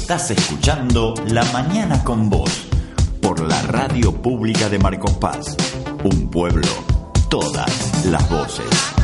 Estás escuchando La Mañana con Vos por la Radio Pública de Marcos Paz. Un pueblo, todas las voces.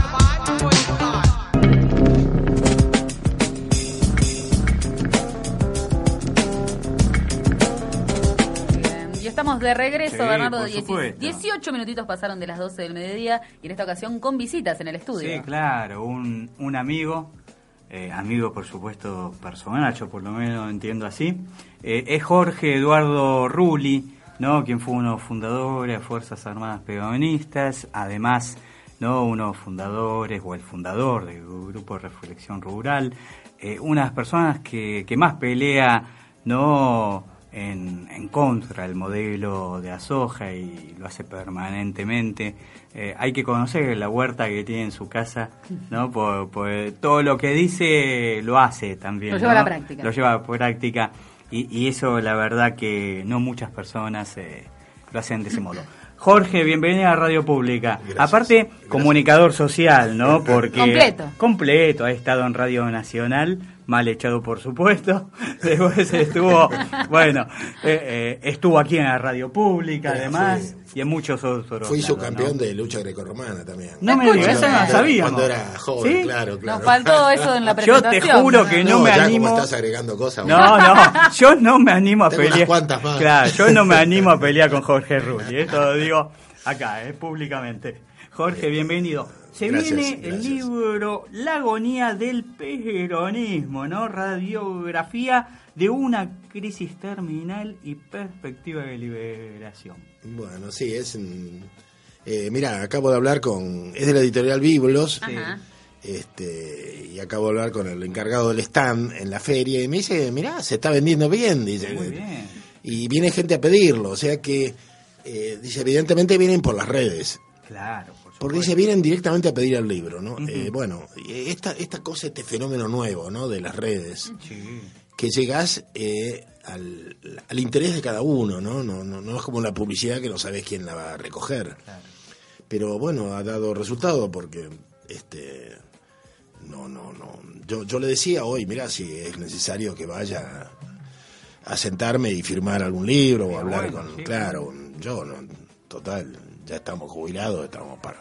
Estamos de regreso, sí, Bernardo. 18 minutitos pasaron de las 12 del mediodía y en esta ocasión con visitas en el estudio. Sí, claro, un amigo, amigo por supuesto personal, yo por lo menos entiendo así, es Jorge Eduardo Rulli, ¿no? Quien fue uno de los fundadores de Fuerzas Armadas Peronistas, además, ¿no? Uno de los fundadores o el fundador del Grupo de Reflexión Rural, una de las personas que más pelea, ¿no? En contra del modelo de Asoja y lo hace permanentemente. Hay que conocer la huerta que tiene en su casa, ¿no? Por todo lo que dice lo hace también. Lo lleva ¿no? a la práctica. Lo lleva a la práctica y eso la verdad que no muchas personas lo hacen de ese modo. Jorge, bienvenido a Radio Pública. Gracias. Aparte, comunicador social, ¿no? Porque completo, ha estado en Radio Nacional, mal echado por supuesto. Después estuvo, bueno, estuvo aquí en la Radio Pública, además, y en muchos otros. Fui lados, subcampeón ¿no? de lucha grecorromana también. No me digas, eso no lo sabíamos. Cuando era joven, ¿Sí? claro. Nos faltó eso en la Yo presentación. te juro que no me ya animo. como estás agregando cosas. No, yo no me animo a Tengo pelear. unas cuantas más. Claro, yo no me animo a pelear con Jorge Rulli. Esto lo digo acá, públicamente. Jorge, bienvenido. Se viene el libro La agonía del peronismo, ¿no? Radiografía de una crisis terminal y perspectiva de liberación. Bueno, sí, es... mira, acabo de hablar es de la editorial Biblos. Ajá. Y acabo de hablar con el encargado del stand en la feria y me dice, mirá, se está vendiendo bien, dice. Muy bien. Y viene gente a pedirlo, o sea que, dice, evidentemente vienen por las redes. Claro, por supuesto. Porque dice, vienen directamente a pedir el libro, ¿no? Uh-huh. Bueno, esta cosa, este fenómeno nuevo, ¿no? De las redes, Sí. que llegás al interés de cada uno, ¿no? No es como la publicidad que no sabes quién la va a recoger. Claro. Pero bueno, ha dado resultado porque, yo le decía hoy, mirá, si es necesario que vaya a sentarme y firmar algún libro o hablar bueno, con... sí. Claro, yo no, total, ya estamos jubilados, estamos para...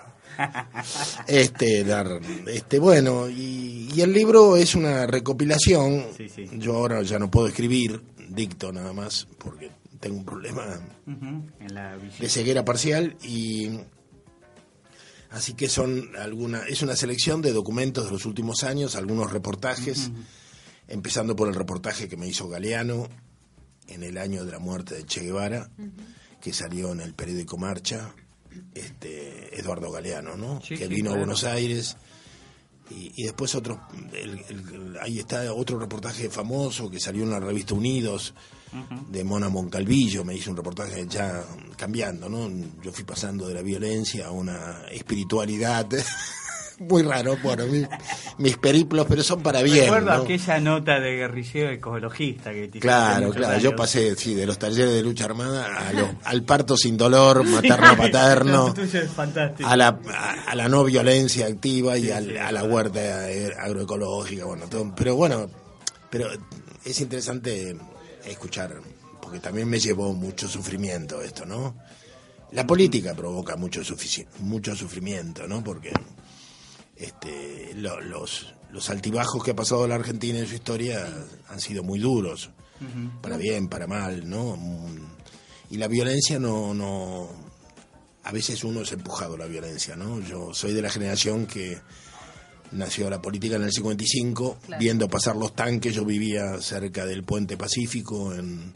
bueno, y el libro es una recopilación. Sí. Yo ahora ya no puedo escribir, dicto nada más, porque tengo un problema Uh-huh. En la de ceguera parcial y... Así que es una selección de documentos de los últimos años, algunos reportajes, uh-huh. empezando por el reportaje que me hizo Galeano en el año de la muerte de Che Guevara, uh-huh. que salió en el periódico Marcha, Eduardo Galeano, ¿no? Sí, que sí, vino claro. a Buenos Aires, y después otro, ahí está otro reportaje famoso que salió en la revista Unidos, uh-huh. de Mona Moncalvillo, me hizo un reportaje ya cambiando, ¿no? Yo fui pasando de la violencia a una espiritualidad muy raro, bueno, mis periplos, pero son para bien. Recuerdo ¿no? aquella nota de guerrillero ecologista que te Claro, yo pasé de los talleres de lucha armada al parto sin dolor, materno paterno, es fantástico. a la no violencia activa y a la huerta agroecológica, bueno, todo, pero es interesante escuchar, porque también me llevó mucho sufrimiento esto, ¿no? La política provoca mucho sufrimiento, ¿no? Porque los altibajos que ha pasado la Argentina en su historia han sido muy duros, uh-huh. para bien, para mal, ¿no? Y la violencia no a veces uno es empujado a la violencia, ¿no? Yo soy de la generación que nació la política en el 55, claro. Viendo pasar los tanques. Yo vivía cerca del Puente Pacífico,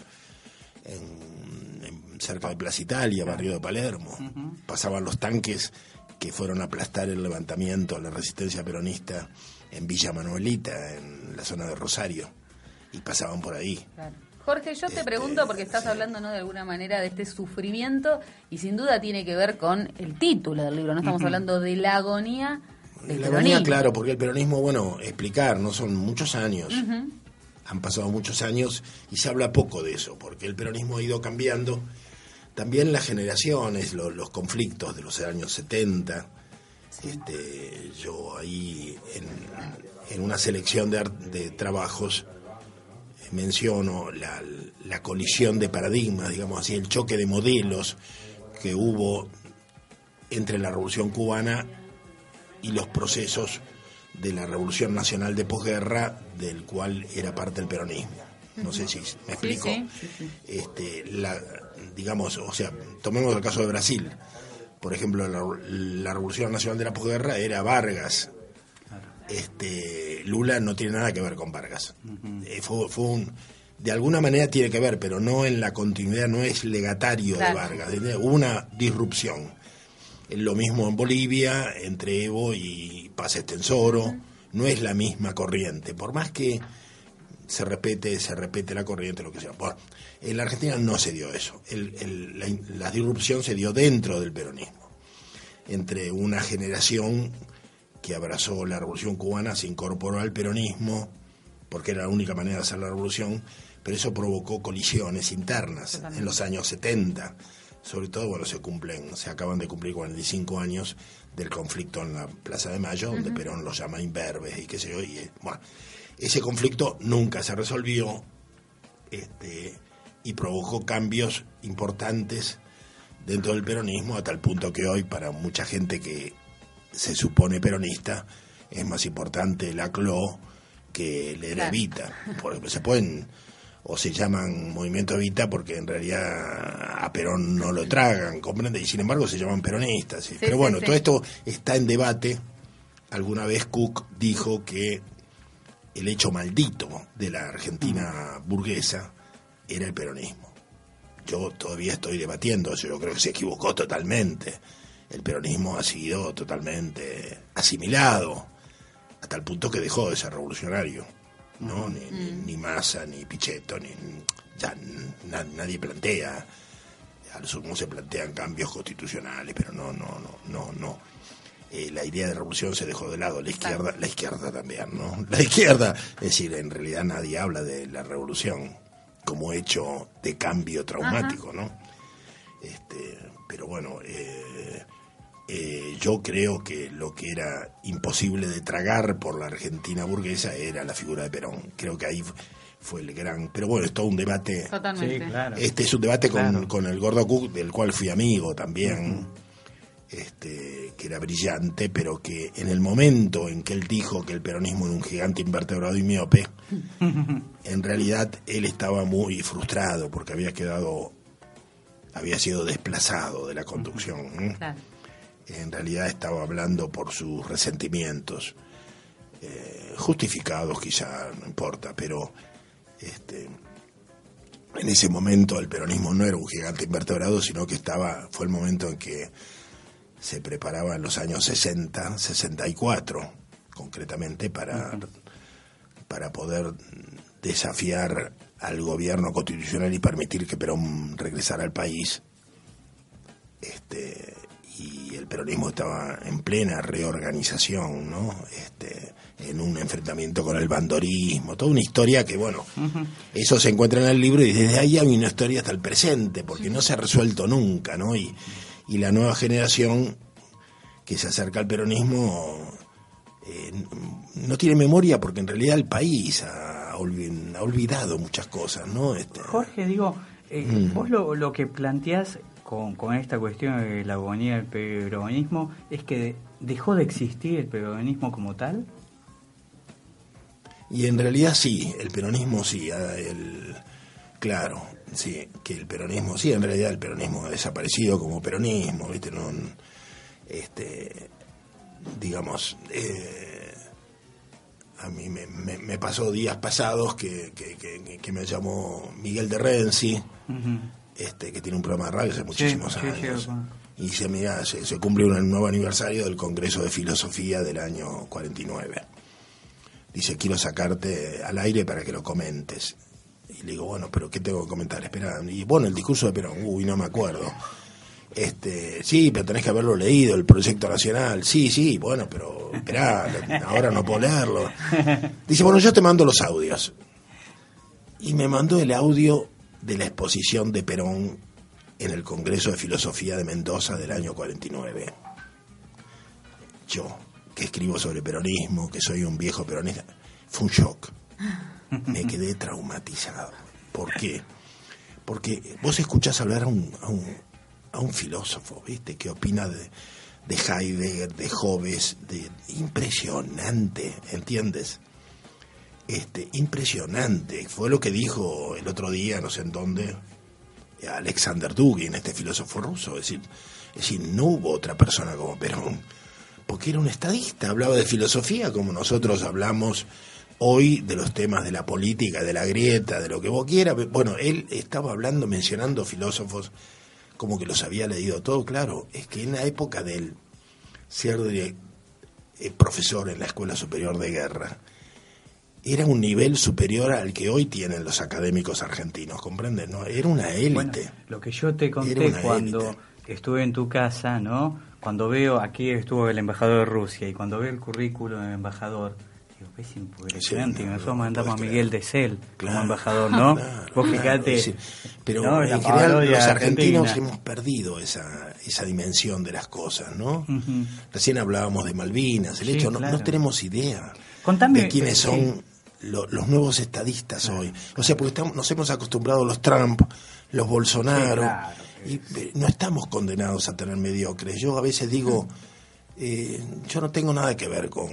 cerca de Plaza Italia, barrio de Palermo. Uh-huh. Pasaban los tanques que fueron a aplastar el levantamiento, la resistencia peronista en Villa Manuelita, en la zona de Rosario, y pasaban por ahí. Claro. Jorge, yo te pregunto, porque estás hablando, ¿no?, de alguna manera de este sufrimiento, y sin duda tiene que ver con el título del libro, ¿no? Estamos hablando de la agonía del peronismo. Agonía, claro, porque el peronismo, bueno, explicar, no son muchos años, uh-huh. Han pasado muchos años y se habla poco de eso, porque el peronismo ha ido cambiando. También las generaciones, los conflictos de los años 70, sí. Yo ahí en una selección de trabajos menciono la colisión de paradigmas, digamos así, el choque de modelos que hubo entre la Revolución Cubana y los procesos de la Revolución Nacional de posguerra, del cual era parte el peronismo. No sé si me explico. Sí. Digamos, o sea, tomemos el caso de Brasil. Por ejemplo, la Revolución Nacional de la posguerra era Vargas. Lula no tiene nada que ver con Vargas. De alguna manera tiene que ver, pero no en la continuidad, no es legatario de Vargas. Hubo una disrupción. Lo mismo en Bolivia, entre Evo y Paz Estenssoro. No es la misma corriente, por más que se repite la corriente, lo que sea. Bueno, en la Argentina no se dio eso. La disrupción se dio dentro del peronismo. Entre una generación que abrazó la Revolución Cubana, se incorporó al peronismo, porque era la única manera de hacer la revolución, pero eso provocó colisiones internas en los años 70. Sobre todo, bueno, se acaban de cumplir 45 años del conflicto en la Plaza de Mayo, donde Perón los llama imberbes y qué sé yo. Bueno, ese conflicto nunca se resolvió y provocó cambios importantes dentro del peronismo, a tal punto que hoy, para mucha gente que se supone peronista, es más importante la CLO que el Evita. Porque se pueden, o se llaman Movimiento Evita porque en realidad a Perón no lo tragan, ¿comprende? Y sin embargo se llaman peronistas. ¿sí? Pero bueno, todo esto está en debate. Alguna vez Cook dijo que el hecho maldito de la Argentina burguesa era el peronismo. Yo todavía estoy debatiendo eso, yo creo que se equivocó totalmente. El peronismo ha sido totalmente asimilado, a tal punto que dejó de ser revolucionario, ¿no? Ni Massa, ni Pichetto, nadie plantea, a lo sumo se plantean cambios constitucionales, pero no. La idea de revolución se dejó de lado, la izquierda también, ¿no? La izquierda, es decir, en realidad nadie habla de la revolución como hecho de cambio traumático, ¿no? Pero bueno, yo creo que lo que era imposible de tragar por la Argentina burguesa era la figura de Perón. Creo que ahí fue el gran... Pero bueno, es todo un debate. Totalmente. Sí, claro. Es un debate con el Gordo Cook, del cual fui amigo también, que era brillante, pero que en el momento en que él dijo que el peronismo era un gigante invertebrado y miope, en realidad él estaba muy frustrado porque había sido desplazado de la conducción. Claro. En realidad estaba hablando por sus resentimientos, justificados quizá, no importa, pero en ese momento el peronismo no era un gigante invertebrado, sino que fue el momento en que se preparaba en los años 60, 64, concretamente, para poder desafiar al gobierno constitucional y permitir que Perón regresara al país. Y el peronismo estaba en plena reorganización, ¿no? En un enfrentamiento con el bandorismo, toda una historia que, bueno, eso se encuentra en el libro y desde ahí hay una historia hasta el presente, porque no se ha resuelto nunca, ¿no? Y la nueva generación que se acerca al peronismo no tiene memoria, porque en realidad el país ha olvidado muchas cosas, ¿no? Jorge, digo, vos lo que planteás con esta cuestión de la agonía del peronismo es que dejó de existir el peronismo como tal. Y en realidad sí, el peronismo sí, claro, sí, que el peronismo sí, en realidad el peronismo ha desaparecido como peronismo, ¿viste? No, digamos, a mí me pasó días pasados que me llamó Miguel de Renzi, que tiene un programa de radio hace muchísimos años. Sí, y dice, mira, se cumple un nuevo aniversario del Congreso de Filosofía del año 49. Dice, quiero sacarte al aire para que lo comentes. Y le digo, bueno, pero ¿qué tengo que comentar? Espera. Y bueno, el discurso de Perón, no me acuerdo. Sí, pero tenés que haberlo leído, el Proyecto Nacional. Sí, bueno, pero esperá, ahora no puedo leerlo. Dice, bueno, yo te mando los audios. Y me mandó el audio de la exposición de Perón en el Congreso de Filosofía de Mendoza del año 49. Yo, que escribo sobre peronismo, que soy un viejo peronista, fue un shock. me quedé traumatizado. ¿Por qué? Porque vos escuchás hablar a un filósofo, ¿viste? Que opina de Heidegger, de Hobbes, impresionante, ¿entiendes? Impresionante. Fue lo que dijo el otro día, no sé en dónde, Alexander Dugin, este filósofo ruso. Es decir, no hubo otra persona como Perón, porque era un estadista, hablaba de filosofía como nosotros hablamos hoy de los temas de la política, de la grieta, de lo que vos quieras. Bueno, él estaba hablando, mencionando filósofos como que los había leído todo. Claro, es que en la época de él ser profesor en la Escuela Superior de Guerra era un nivel superior al que hoy tienen los académicos argentinos, ¿comprendes? ¿No? Era una élite. Bueno, lo que yo te conté cuando estuve en tu casa, ¿no? Cuando veo, aquí estuvo el embajador de Rusia, y cuando veo el currículum del embajador, digo, es impresionante, sí, nosotros mandamos a Miguel de Cel como embajador, ¿no? Claro, vos fijate. Sí. Pero ¿no? En general los argentinos hemos perdido esa dimensión de las cosas, ¿no? Uh-huh. Recién hablábamos de Malvinas, el hecho, no tenemos idea de quiénes son los nuevos estadistas hoy. O sea, porque nos hemos acostumbrado a los Trump, los Bolsonaro, y no estamos condenados a tener mediocres. Yo a veces digo, yo no tengo nada que ver con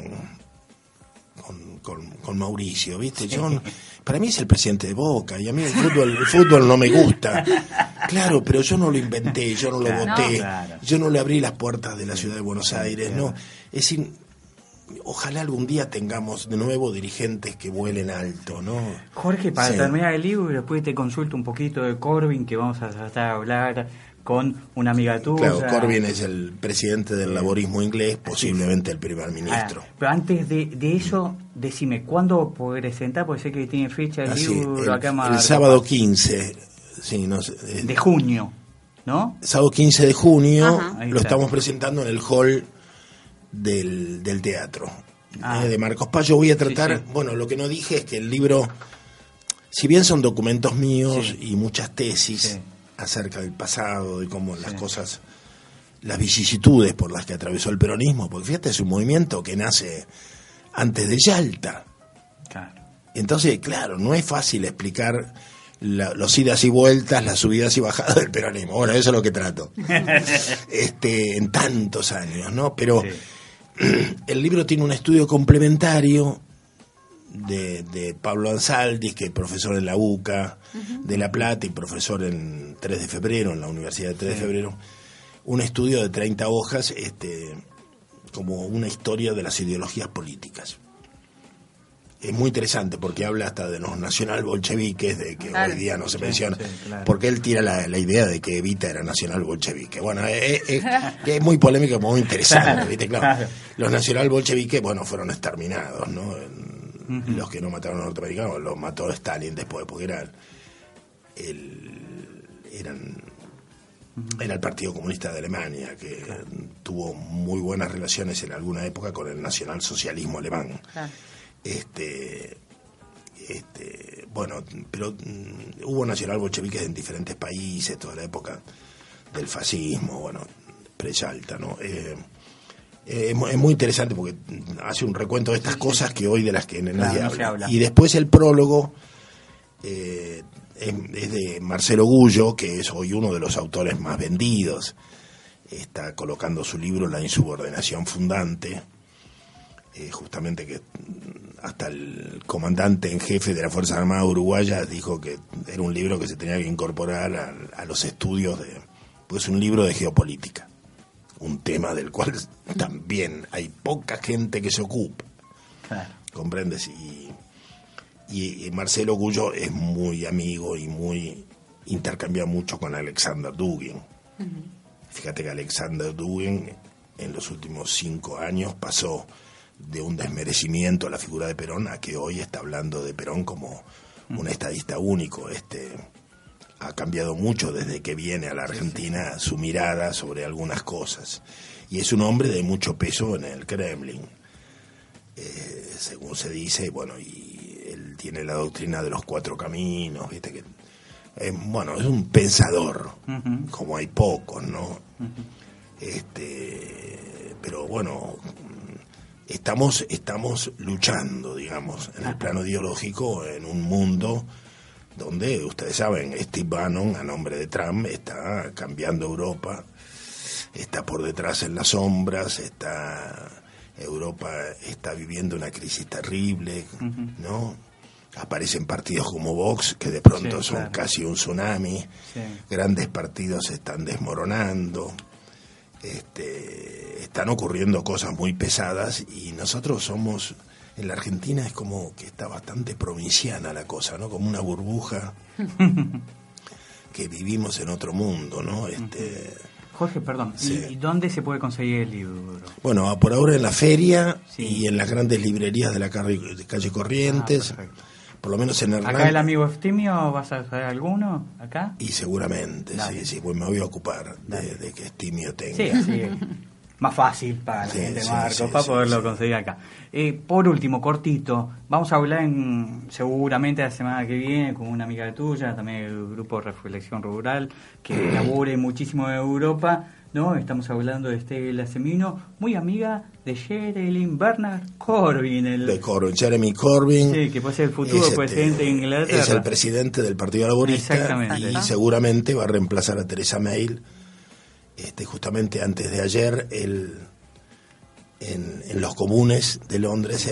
Mauricio, ¿viste? Para mí es el presidente de Boca, y a mí el fútbol no me gusta. Claro, pero yo no lo inventé, yo no lo voté, yo no le abrí las puertas de la ciudad de Buenos Aires, no. Es decir, ojalá algún día tengamos de nuevo dirigentes que vuelen alto, ¿no? Jorge, para terminar el libro, después te consulto un poquito de Corbyn, que vamos a tratar de hablar con una amiga tuya. Claro, Corbyn es el presidente del laborismo inglés, posiblemente el primer ministro. Pero antes de eso, decime, ¿cuándo podrés sentar? Porque sé que tiene fecha el libro acá más. El sábado 15, sí, no sé, de junio, ¿no? Sábado 15 de junio, lo estamos presentando en el hall del teatro de Marcos Paz. Yo voy a tratar, bueno, lo que no dije es que el libro, si bien son documentos míos y muchas tesis acerca del pasado y cómo las cosas, las vicisitudes por las que atravesó el peronismo, porque fíjate, es un movimiento que nace antes de Yalta. Claro. Entonces, claro, no es fácil explicar los idas y vueltas, las subidas y bajadas del peronismo. Bueno, eso es lo que trato. En tantos años, ¿no? Pero el libro tiene un estudio complementario de Pablo Ansaldi, que es profesor en la UCA de La Plata y profesor en 3 de febrero, en la Universidad de 3 de febrero, un estudio de 30 hojas, como una historia de las ideologías políticas. Es muy interesante porque habla hasta de los nacional bolcheviques, de que hoy día no se menciona, porque él tira la idea de que Evita era nacional bolchevique. Bueno, es muy polémico, muy interesante, ¿viste? Claro. Los nacional bolcheviques, bueno, fueron exterminados, ¿no? Los que no mataron a los norteamericanos los mató Stalin después, porque era el Partido Comunista de Alemania, que tuvo muy buenas relaciones en alguna época con el nacionalsocialismo alemán. Bueno, pero hubo nacional bolcheviques en diferentes países, toda la época del fascismo, bueno, pre-Yalta, ¿no? Es muy interesante porque hace un recuento de estas cosas que hoy de las que nadie habla. Y después el prólogo es de Marcelo Gullo, que es hoy uno de los autores más vendidos. Está colocando su libro La insubordinación fundante, justamente que hasta el comandante en jefe de la Fuerza Armada Uruguaya dijo que era un libro que se tenía que incorporar a los estudios pues es un libro de geopolítica, un tema del cual también hay poca gente que se ocupa, ¿comprendes? Y Marcelo Gullo es muy amigo y intercambia mucho con Alexander Dugin. Fíjate que Alexander Dugin en los últimos 5 años pasó de un desmerecimiento a la figura de Perón a que hoy está hablando de Perón como un estadista único. Ha cambiado mucho desde que viene a la Argentina su mirada sobre algunas cosas, y es un hombre de mucho peso en el Kremlin, según se dice. Bueno, y él tiene la doctrina de los 4 caminos, viste que bueno, es un pensador, como hay pocos, ¿no? Pero bueno, estamos luchando, digamos, en el plano ideológico, en un mundo donde, ustedes saben, Steve Bannon, a nombre de Trump, está cambiando Europa, está por detrás en las sombras, Europa está viviendo una crisis terrible, ¿no? Aparecen partidos como Vox, que de pronto son casi un tsunami, grandes partidos se están desmoronando, están ocurriendo cosas muy pesadas, y nosotros somos, en la Argentina es como que está bastante provinciana la cosa, ¿no? Como una burbuja que vivimos en otro mundo, ¿no? Jorge, perdón, ¿y dónde se puede conseguir el libro? Bueno, por ahora en la feria y en las grandes librerías de la calle Corrientes. Perfecto. Por lo menos en Hernán. ¿Acá el amigo Estimio vas a saber alguno? ¿Acá? Y seguramente, sí, pues me voy a ocupar de que Estimio tenga. Sí, así más fácil para la gente de Marcos, para poderlo conseguir acá. Por último, cortito, vamos a hablar seguramente la semana que viene con una amiga tuya, también el grupo Reflexión Rural, que labure muchísimo en Europa, ¿no? Estamos hablando de Estela Semino, muy amiga de Jeremy Bernard Corbyn. De Corbyn, Jeremy Corbyn. Sí, que puede ser el futuro presidente de Inglaterra. Es el presidente del Partido Laborista. Exactamente. Y seguramente va a reemplazar a Theresa May. Justamente antes de ayer, en los comunes de Londres,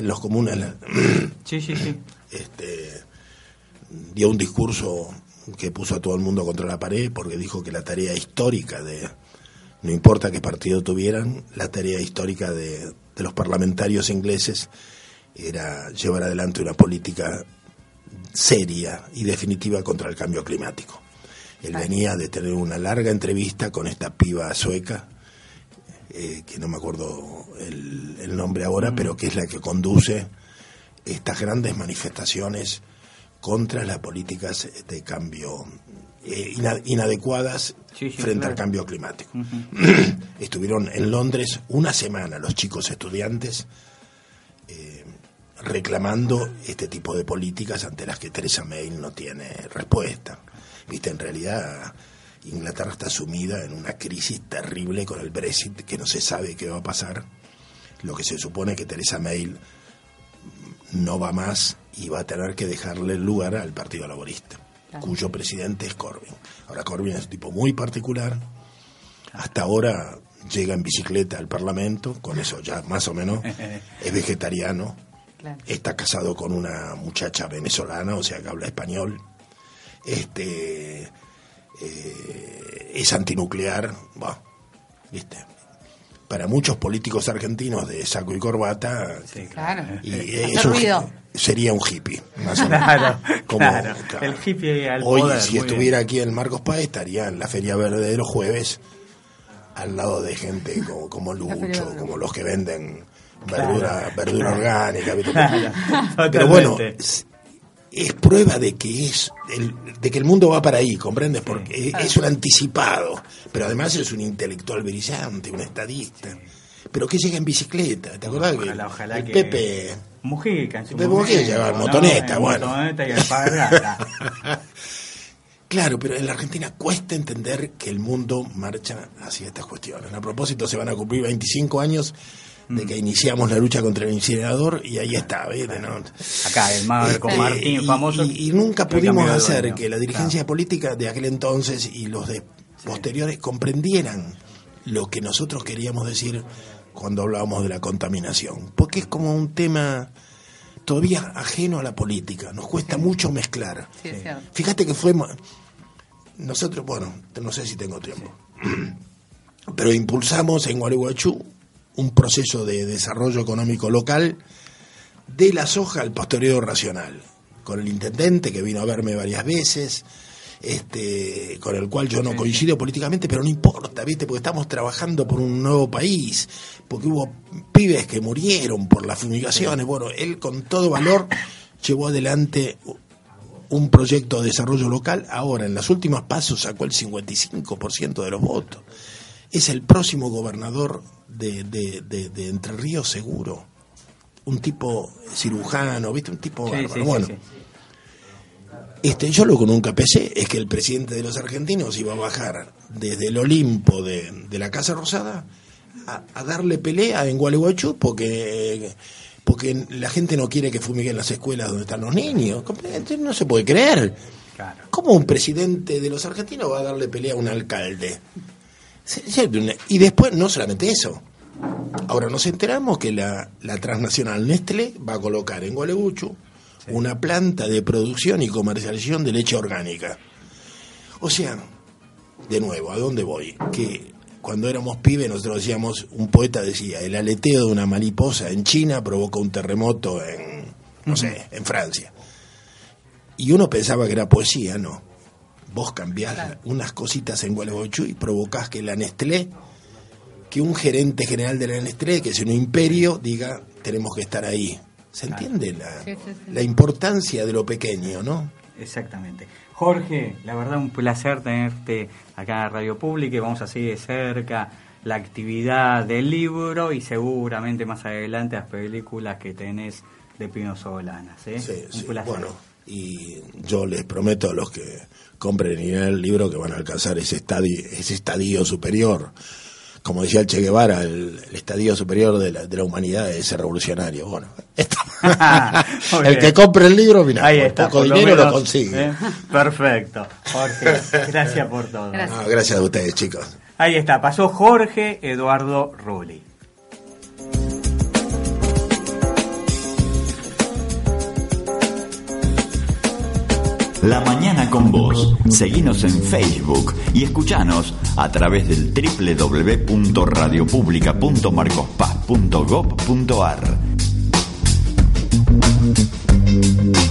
dio un discurso que puso a todo el mundo contra la pared, porque dijo que la tarea histórica no importa qué partido tuvieran, la tarea histórica de los parlamentarios ingleses era llevar adelante una política seria y definitiva contra el cambio climático. Él venía de tener una larga entrevista con esta piba sueca, que no me acuerdo el nombre ahora, pero que es la que conduce estas grandes manifestaciones contra las políticas de cambio inadecuadas frente al cambio climático. Estuvieron en Londres una semana los chicos estudiantes reclamando este tipo de políticas ante las que Theresa May no tiene respuesta. Viste, en realidad Inglaterra está sumida en una crisis terrible con el Brexit, que no se sabe qué va a pasar. Lo que se supone que Theresa May no va más y va a tener que dejarle el lugar al Partido Laborista, cuyo presidente es Corbyn. Ahora, Corbyn es un tipo muy particular. Hasta ahora llega en bicicleta al Parlamento, con eso ya más o menos es vegetariano. Está casado con una muchacha venezolana, o sea que habla español. Es antinuclear, ¿viste? Para muchos políticos argentinos de saco y corbata, sería un hippie, más o menos. Claro. El hippie al hoy, poder, si estuviera aquí en Marcos Paz, estaría en la Feria Verde de los jueves, al lado de gente como Lucho, como los que venden verdura orgánica. Pero bueno, es prueba de que el mundo va para ahí, ¿comprendes? Porque es un anticipado, pero además es un intelectual brillante, un estadista, pero que llega en bicicleta. ¿Te acordás? Ojalá el que Pepe Mujica, en su Pepe Mujica llegaba en motoneta, motoneta y alpargata. Claro, pero en la Argentina cuesta entender que el mundo marcha hacia estas cuestiones. A propósito, se van a cumplir 25 años de que iniciamos la lucha contra el incinerador, y ahí está, ¿viste? ¿No? Acá el Marco Martín famoso. Y nunca pudimos hacer que la dirigencia política de aquel entonces y los de posteriores comprendieran lo que nosotros queríamos decir cuando hablábamos de la contaminación, porque es como un tema todavía ajeno a la política, nos cuesta mucho mezclar. Fíjate que nosotros, no sé si tengo tiempo, pero impulsamos en Gualeguaychú un proceso de desarrollo económico local de la soja al pastoreo racional, con el intendente que vino a verme varias veces, con el cual yo no coincido políticamente, pero no importa, ¿viste? Porque estamos trabajando por un nuevo país, porque hubo pibes que murieron por las fumigaciones. Bueno, él con todo valor llevó adelante un proyecto de desarrollo local. Ahora, en los últimos pasos sacó el 55% de los votos. Es el próximo gobernador de Entre Ríos, seguro. Un tipo cirujano, ¿viste? Un tipo bárbaro. Yo lo que nunca pensé es que el presidente de los argentinos iba a bajar desde el Olimpo de la Casa Rosada a darle pelea en Gualeguaychú porque la gente no quiere que fumiguen las escuelas donde están los niños. No se puede creer. Claro. ¿Cómo un presidente de los argentinos va a darle pelea a un alcalde? Y después, no solamente eso. Ahora nos enteramos que la transnacional Nestlé va a colocar en Gualeguaychú una planta de producción y comercialización de leche orgánica. O sea, de nuevo, ¿a dónde voy? Que cuando éramos pibes nosotros decíamos, un poeta decía, el aleteo de una mariposa en China provoca un terremoto en Francia. Y uno pensaba que era poesía, no. Vos cambiás unas cositas en Gualeguaychú y provocás que la Nestlé, que un gerente general de la Nestlé, que es un imperio, diga, tenemos que estar ahí. ¿Se entiende la importancia de lo pequeño, no? Exactamente. Jorge, la verdad un placer tenerte acá en la Radio Pública y vamos a seguir de cerca la actividad del libro y seguramente más adelante las películas que tenés de Pino Solanas. Sí, un placer. Bueno, y yo les prometo a los que compren y lean el libro que van a alcanzar ese estadio superior. Como decía el Che Guevara, el estadio superior de la humanidad es ser revolucionario. Bueno, el que compre el libro, mira, ahí por está, poco por dinero menos, lo consigue. Perfecto. Jorge, gracias por todo. Gracias a ustedes, chicos. Ahí está, pasó Jorge Eduardo Rulli. La mañana con vos. Seguinos en Facebook y escuchanos a través del www.radiopublica.marcospaz.gov.ar.